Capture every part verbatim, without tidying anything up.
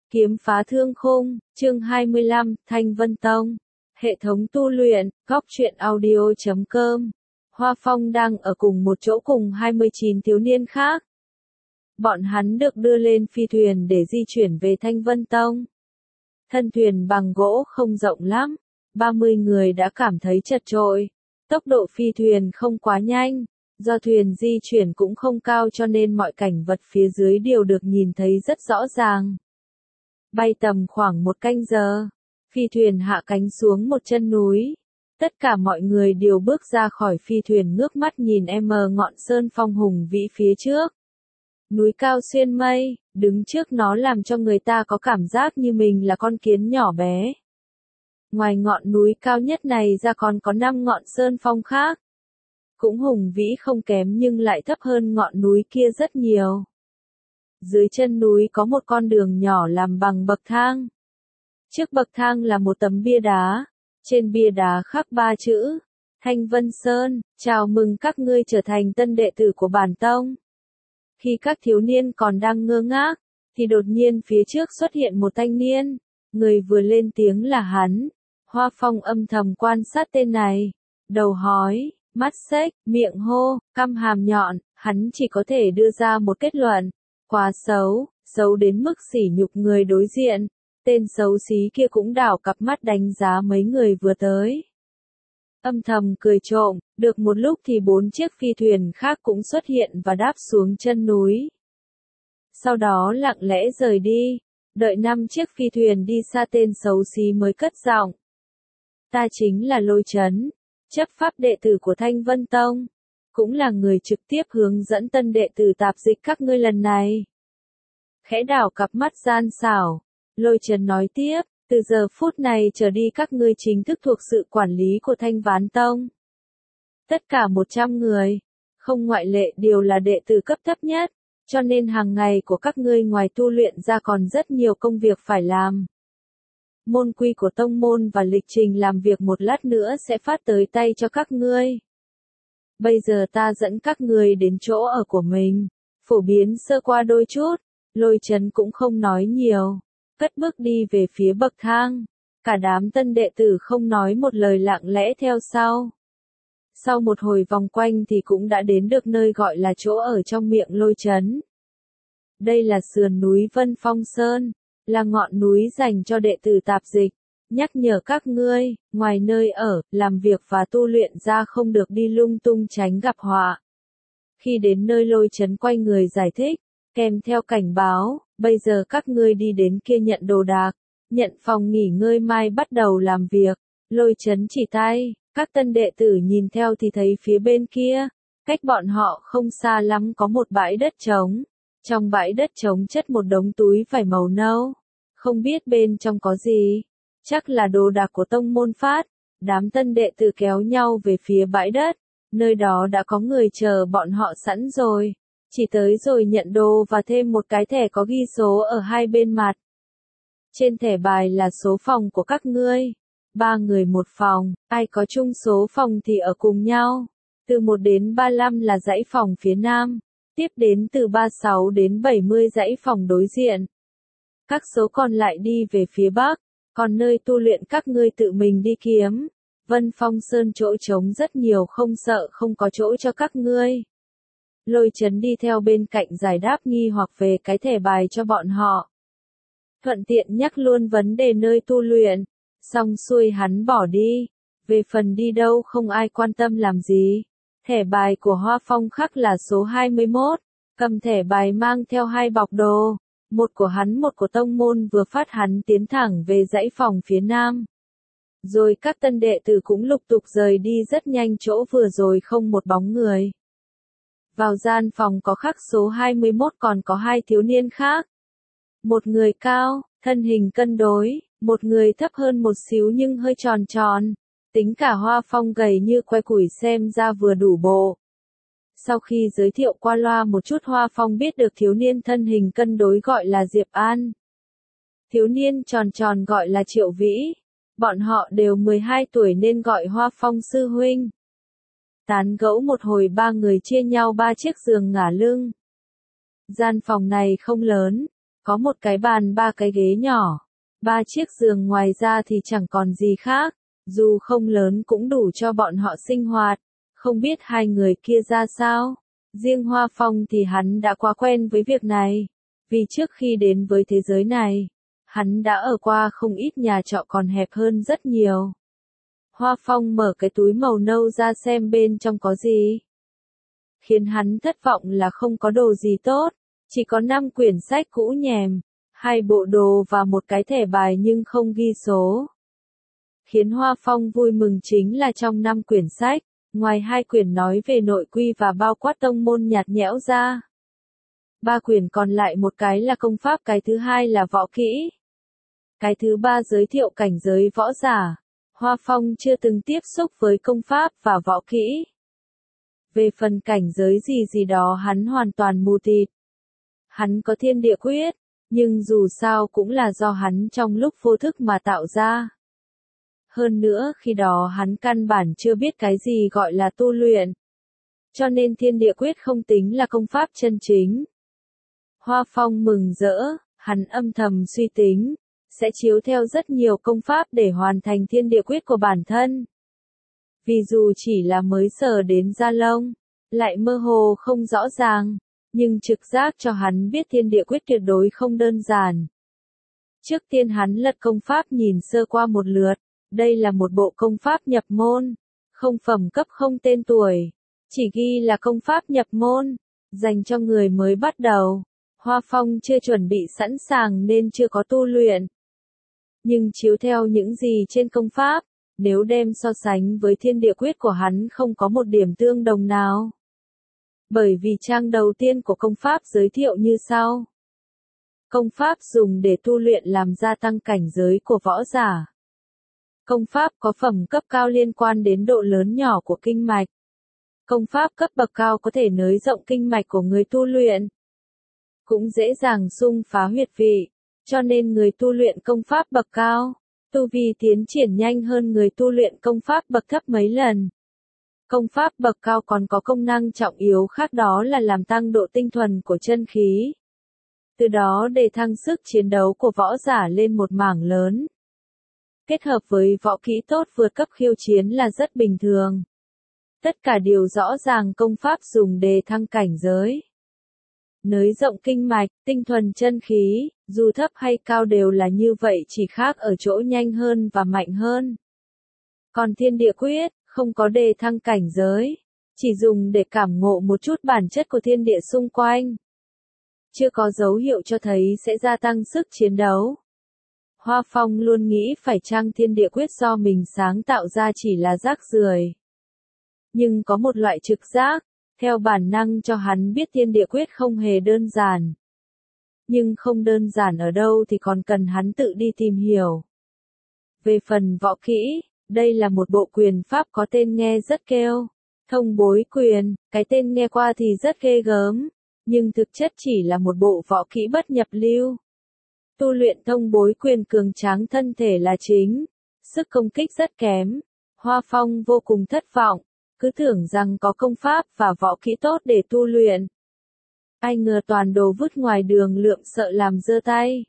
Kiếm phá thương khung, chương hai mươi lăm, Thanh Vân Tông. Hệ thống tu luyện, góc truyện audio chấm com. Hoa Phong đang ở cùng một chỗ cùng hai mươi chín thiếu niên khác. Bọn hắn được đưa lên phi thuyền để di chuyển về Thanh Vân Tông. Thân thuyền bằng gỗ không rộng lắm, ba mươi người đã cảm thấy chật chội. Tốc độ phi thuyền không quá nhanh, do thuyền di chuyển cũng không cao cho nên mọi cảnh vật phía dưới đều được nhìn thấy rất rõ ràng. Bay tầm khoảng một canh giờ, phi thuyền hạ cánh xuống một chân núi. Tất cả mọi người đều bước ra khỏi phi thuyền ngước mắt nhìn em ngọn sơn phong hùng vĩ phía trước. Núi cao xuyên mây, đứng trước nó làm cho người ta có cảm giác như mình là con kiến nhỏ bé. Ngoài ngọn núi cao nhất này ra còn có năm ngọn sơn phong khác. Cũng hùng vĩ không kém nhưng lại thấp hơn ngọn núi kia rất nhiều. Dưới chân núi có một con đường nhỏ làm bằng bậc thang. Trước bậc thang là một tấm bia đá. Trên bia đá khắc ba chữ. Thanh Vân Sơn, chào mừng các ngươi trở thành tân đệ tử của bản tông. Khi các thiếu niên còn đang ngơ ngác, thì đột nhiên phía trước xuất hiện một thanh niên. Người vừa lên tiếng là hắn. Hoa Phong âm thầm quan sát tên này. Đầu hói, mắt xếch, miệng hô, căm hàm nhọn, hắn chỉ có thể đưa ra một kết luận. Quá xấu, xấu đến mức sỉ nhục người đối diện. Tên xấu xí kia cũng đảo cặp mắt đánh giá mấy người vừa tới. Âm thầm cười trộm, được một lúc thì bốn chiếc phi thuyền khác cũng xuất hiện và đáp xuống chân núi. Sau đó lặng lẽ rời đi, đợi năm chiếc phi thuyền đi xa tên xấu xí mới cất giọng. Ta chính là Lôi Chấn, chấp pháp đệ tử của Thanh Vân Tông. Cũng là người trực tiếp hướng dẫn tân đệ tử tạp dịch các ngươi lần này. Khẽ đảo cặp mắt gian xảo, Lôi Chấn nói tiếp, từ giờ phút này trở đi các ngươi chính thức thuộc sự quản lý của Thanh Ván Tông. Tất cả một trăm người, không ngoại lệ đều là đệ tử cấp thấp nhất, cho nên hàng ngày của các ngươi ngoài tu luyện ra còn rất nhiều công việc phải làm. Môn quy của tông môn và lịch trình làm việc một lát nữa sẽ phát tới tay cho các ngươi. Bây giờ ta dẫn các người đến chỗ ở của mình, phổ biến sơ qua đôi chút. Lôi Chấn cũng không nói nhiều, cất bước đi về phía bậc thang. Cả đám tân đệ tử không nói một lời lặng lẽ theo sau. Sau một hồi vòng quanh thì cũng đã đến được nơi gọi là chỗ ở trong miệng Lôi Chấn. Đây là sườn núi Vân Phong Sơn, là ngọn núi dành cho đệ tử tạp dịch. Nhắc nhở các ngươi, ngoài nơi ở, làm việc và tu luyện ra không được đi lung tung tránh gặp họa. Khi đến nơi Lôi Chấn quay người giải thích, kèm theo cảnh báo, bây giờ các ngươi đi đến kia nhận đồ đạc, nhận phòng nghỉ ngơi mai bắt đầu làm việc. Lôi Chấn chỉ tay, các tân đệ tử nhìn theo thì thấy phía bên kia, cách bọn họ không xa lắm có một bãi đất trống. Trong bãi đất trống chất một đống túi vải màu nâu, không biết bên trong có gì. Chắc là đồ đạc của tông môn phát. Đám tân đệ tử kéo nhau về phía bãi đất. Nơi đó đã có người chờ bọn họ sẵn rồi. Chỉ tới rồi nhận đồ và thêm một cái thẻ có ghi số ở hai bên mặt. Trên thẻ bài là số phòng của các ngươi. Ba người một phòng, ai có chung số phòng thì ở cùng nhau. Từ một đến ba mươi lăm là dãy phòng phía nam. Tiếp đến từ ba mươi sáu đến bảy mươi dãy phòng đối diện. Các số còn lại đi về phía bắc. Còn nơi tu luyện các ngươi tự mình đi kiếm. Vân Phong Sơn chỗ trống rất nhiều không sợ không có chỗ cho các ngươi. Lôi Chấn đi theo bên cạnh giải đáp nghi hoặc về cái thẻ bài cho bọn họ. Thuận tiện nhắc luôn vấn đề nơi tu luyện. Xong xuôi hắn bỏ đi. Về phần đi đâu không ai quan tâm làm gì. Thẻ bài của Hoa Phong khắc là số hai mươi mốt. Cầm thẻ bài mang theo hai bọc đồ. Một của hắn một của tông môn vừa phát hắn tiến thẳng về dãy phòng phía nam. Rồi các tân đệ tử cũng lục tục rời đi rất nhanh chỗ vừa rồi không một bóng người. Vào gian phòng có khắc số hai mươi mốt còn có hai thiếu niên khác. Một người cao, thân hình cân đối, một người thấp hơn một xíu nhưng hơi tròn tròn. Tính cả Hoa Phong gầy như que củi xem ra vừa đủ bộ. Sau khi giới thiệu qua loa một chút Hoa Phong biết được thiếu niên thân hình cân đối gọi là Diệp An. Thiếu niên tròn tròn gọi là Triệu Vĩ. Bọn họ đều mười hai tuổi nên gọi Hoa Phong sư huynh. Tán gẫu một hồi ba người chia nhau ba chiếc giường ngả lưng. Gian phòng này không lớn, Có một cái bàn ba cái ghế nhỏ, ba chiếc giường, ngoài ra thì chẳng còn gì khác, dù không lớn cũng đủ cho bọn họ sinh hoạt. Không biết hai người kia ra sao? Riêng Hoa Phong thì hắn đã quá quen với việc này, vì trước khi đến với thế giới này, hắn đã ở qua không ít nhà trọ còn hẹp hơn rất nhiều. Hoa Phong mở cái túi màu nâu ra xem bên trong có gì. Khiến hắn thất vọng là không có đồ gì tốt, chỉ có năm quyển sách cũ nhèm, hai bộ đồ và một cái thẻ bài nhưng không ghi số. Khiến Hoa Phong vui mừng chính là trong năm quyển sách, ngoài hai quyển nói về nội quy và bao quát tông môn nhạt nhẽo ra, ba quyển còn lại, một cái là công pháp, cái thứ hai là võ kỹ, cái thứ ba giới thiệu cảnh giới võ giả. Hoa Phong chưa từng tiếp xúc với công pháp và võ kỹ. Về phần cảnh giới gì gì đó hắn hoàn toàn mù tịt. Hắn có thiên địa quyết, nhưng dù sao cũng là do hắn trong lúc vô thức mà tạo ra. Hơn nữa khi đó hắn căn bản chưa biết cái gì gọi là tu luyện. Cho nên thiên địa quyết không tính là công pháp chân chính. Hoa Phong mừng rỡ, hắn âm thầm suy tính, sẽ chiếu theo rất nhiều công pháp để hoàn thành thiên địa quyết của bản thân. Vì dù chỉ là mới sờ đến da lông, lại mơ hồ không rõ ràng, nhưng trực giác cho hắn biết thiên địa quyết tuyệt đối không đơn giản. Trước tiên hắn lật công pháp nhìn sơ qua một lượt, đây là một bộ công pháp nhập môn, không phẩm cấp không tên tuổi, chỉ ghi là công pháp nhập môn, dành cho người mới bắt đầu. Hoa Phong chưa chuẩn bị sẵn sàng nên chưa có tu luyện. Nhưng chiếu theo những gì trên công pháp, nếu đem so sánh với thiên địa quyết của hắn không có một điểm tương đồng nào. Bởi vì trang đầu tiên của công pháp giới thiệu như sau. Công pháp dùng để tu luyện làm gia tăng cảnh giới của võ giả. Công pháp có phẩm cấp cao liên quan đến độ lớn nhỏ của kinh mạch. Công pháp cấp bậc cao có thể nới rộng kinh mạch của người tu luyện. Cũng dễ dàng xung phá huyệt vị, cho nên người tu luyện công pháp bậc cao, tu vi tiến triển nhanh hơn người tu luyện công pháp bậc thấp mấy lần. Công pháp bậc cao còn có công năng trọng yếu khác, đó là làm tăng độ tinh thuần của chân khí. Từ đó để thăng sức chiến đấu của võ giả lên một mảng lớn. Kết hợp với võ kỹ tốt vượt cấp khiêu chiến là rất bình thường. Tất cả đều rõ ràng công pháp dùng để thăng cảnh giới. Nới rộng kinh mạch, tinh thuần chân khí, dù thấp hay cao đều là như vậy, chỉ khác ở chỗ nhanh hơn và mạnh hơn. Còn thiên địa quyết, không có đề thăng cảnh giới, chỉ dùng để cảm ngộ một chút bản chất của thiên địa xung quanh. Chưa có dấu hiệu cho thấy sẽ gia tăng sức chiến đấu. Hoa Phong luôn nghĩ phải chăng thiên địa quyết do mình sáng tạo ra chỉ là rác rưởi. Nhưng có một loại trực giác, theo bản năng cho hắn biết thiên địa quyết không hề đơn giản. Nhưng không đơn giản ở đâu thì còn cần hắn tự đi tìm hiểu. Về phần võ kỹ, đây là một bộ quyền pháp có tên nghe rất kêu. Thông bối quyền, cái tên nghe qua thì rất ghê gớm, nhưng thực chất chỉ là một bộ võ kỹ bất nhập lưu. Tu luyện thông bối quyền cường tráng thân thể là chính, sức công kích rất kém. Hoa Phong vô cùng thất vọng, cứ tưởng rằng có công pháp và võ kỹ tốt để tu luyện. Ai ngờ toàn đồ vứt ngoài đường, lượm sợ làm dơ tay.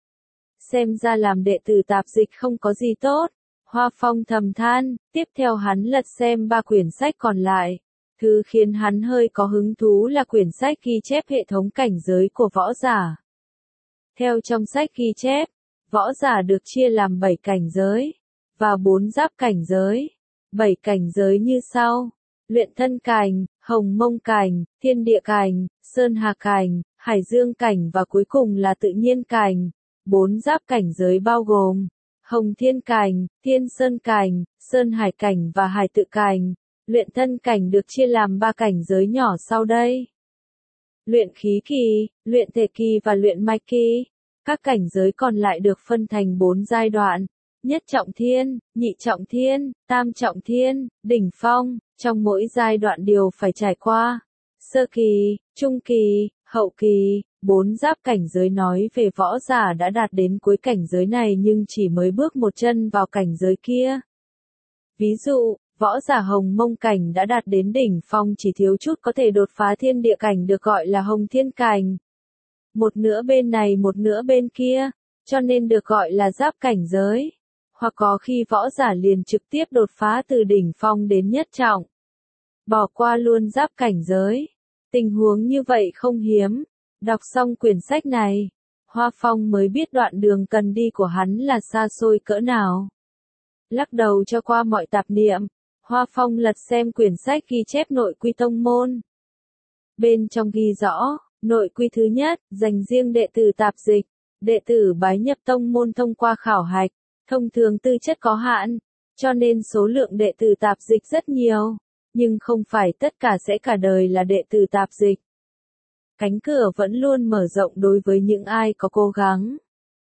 Xem ra làm đệ tử tạp dịch không có gì tốt. Hoa Phong thầm than, tiếp theo hắn lật xem ba quyển sách còn lại. Thứ khiến hắn hơi có hứng thú là quyển sách ghi chép hệ thống cảnh giới của võ giả. Theo trong sách ghi chép, võ giả được chia làm bảy cảnh giới, và bốn giáp cảnh giới. Bảy cảnh giới như sau: luyện thân cảnh, hồng mông cảnh, thiên địa cảnh, sơn hà cảnh, hải dương cảnh và cuối cùng là tự nhiên cảnh. Bốn giáp cảnh giới bao gồm hồng thiên cảnh, thiên sơn cảnh, sơn hải cảnh và hải tự cảnh. Luyện thân cảnh được chia làm ba cảnh giới nhỏ sau đây: luyện khí kỳ, luyện thể kỳ và luyện mạch kỳ. Các cảnh giới còn lại được phân thành bốn giai đoạn: nhất trọng thiên, nhị trọng thiên, tam trọng thiên, đỉnh phong. Trong mỗi giai đoạn đều phải trải qua sơ kỳ, trung kỳ, hậu kỳ. Bốn giáp cảnh giới nói về võ giả đã đạt đến cuối cảnh giới này nhưng chỉ mới bước một chân vào cảnh giới kia. Ví dụ, võ giả hồng mông cảnh đã đạt đến đỉnh phong, chỉ thiếu chút có thể đột phá thiên địa cảnh được gọi là hồng thiên cảnh. một nửa bên này một nửa bên kia, cho nên được gọi là giáp cảnh giới. Hoặc có khi võ giả liền trực tiếp đột phá từ đỉnh phong đến nhất trọng. Bỏ qua luôn giáp cảnh giới. Tình huống như vậy không hiếm. Đọc xong quyển sách này, Hoa Phong mới biết đoạn đường cần đi của hắn là xa xôi cỡ nào. Lắc đầu cho qua mọi tạp niệm, Hoa Phong lật xem quyển sách ghi chép nội quy tông môn. Bên trong ghi rõ, nội quy thứ nhất, dành riêng đệ tử tạp dịch. Đệ tử bái nhập tông môn thông qua khảo hạch, thông thường tư chất có hạn, cho nên số lượng đệ tử tạp dịch rất nhiều, nhưng không phải tất cả sẽ cả đời là đệ tử tạp dịch. Cánh cửa vẫn luôn mở rộng đối với những ai có cố gắng.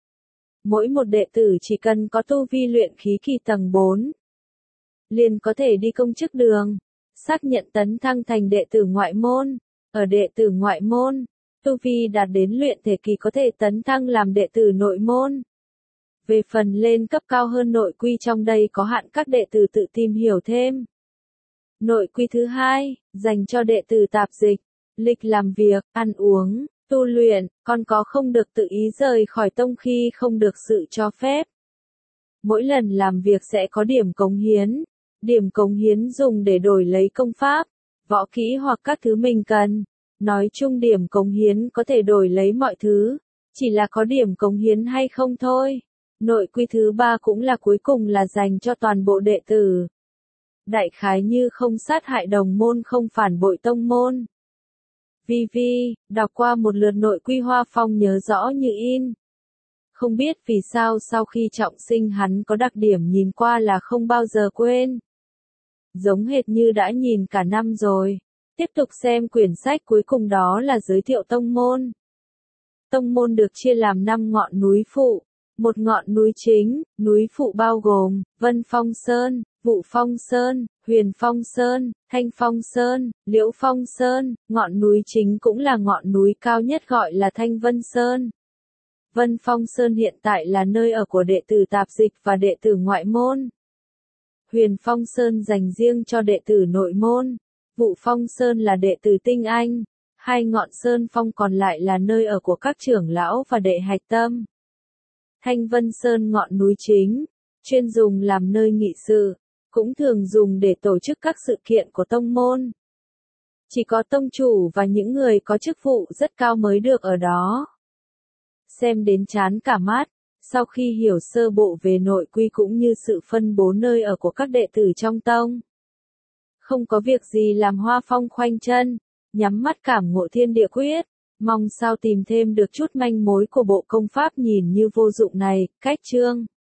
Mỗi một đệ tử chỉ cần có tu vi luyện khí kỳ tầng bốn, liền có thể đi công chức đường, xác nhận tấn thăng thành đệ tử ngoại môn. Ở đệ tử ngoại môn, tu vi đạt đến luyện thể kỳ có thể tấn thăng làm đệ tử nội môn. Về phần lên cấp cao hơn nội quy trong đây có hạn các đệ tử tự tìm hiểu thêm. Nội quy thứ hai, dành cho đệ tử tạp dịch, lịch làm việc, ăn uống, tu luyện, còn có không được tự ý rời khỏi tông khi không được sự cho phép. Mỗi lần làm việc sẽ có điểm cống hiến, điểm cống hiến dùng để đổi lấy công pháp, võ kỹ hoặc các thứ mình cần. Nói chung điểm cống hiến có thể đổi lấy mọi thứ, chỉ là có điểm cống hiến hay không thôi. Nội quy thứ ba cũng là cuối cùng là dành cho toàn bộ đệ tử. Đại khái như không sát hại đồng môn không phản bội tông môn. Vi Vi, đọc qua một lượt nội quy Hoa Phong nhớ rõ như in. Không biết vì sao sau khi trọng sinh hắn có đặc điểm nhìn qua là không bao giờ quên. Giống hệt như đã nhìn cả năm rồi. Tiếp tục xem quyển sách cuối cùng đó là giới thiệu tông môn. Tông môn được chia làm năm ngọn núi phụ. Một ngọn núi chính, núi phụ bao gồm, Vân Phong Sơn, Vụ Phong Sơn, Huyền Phong Sơn, Thanh Phong Sơn, Liễu Phong Sơn, ngọn núi chính cũng là ngọn núi cao nhất gọi là Thanh Vân Sơn. Vân Phong Sơn hiện tại là nơi ở của đệ tử tạp dịch và đệ tử ngoại môn. Huyền Phong Sơn dành riêng cho đệ tử nội môn. Vụ Phong Sơn là đệ tử tinh anh. Hai ngọn Sơn Phong còn lại là nơi ở của các trưởng lão và đệ hạch tâm. Thanh Vân Sơn ngọn núi chính, chuyên dùng làm nơi nghị sự, cũng thường dùng để tổ chức các sự kiện của tông môn. Chỉ có tông chủ và những người có chức vụ rất cao mới được ở đó. Xem đến chán cả mắt, sau khi hiểu sơ bộ về nội quy cũng như sự phân bố nơi ở của các đệ tử trong tông. Không có việc gì làm Hoa Phong khoanh chân, nhắm mắt cảm ngộ thiên địa quyết, mong sao tìm thêm được chút manh mối của bộ công pháp nhìn như vô dụng này. Cách chương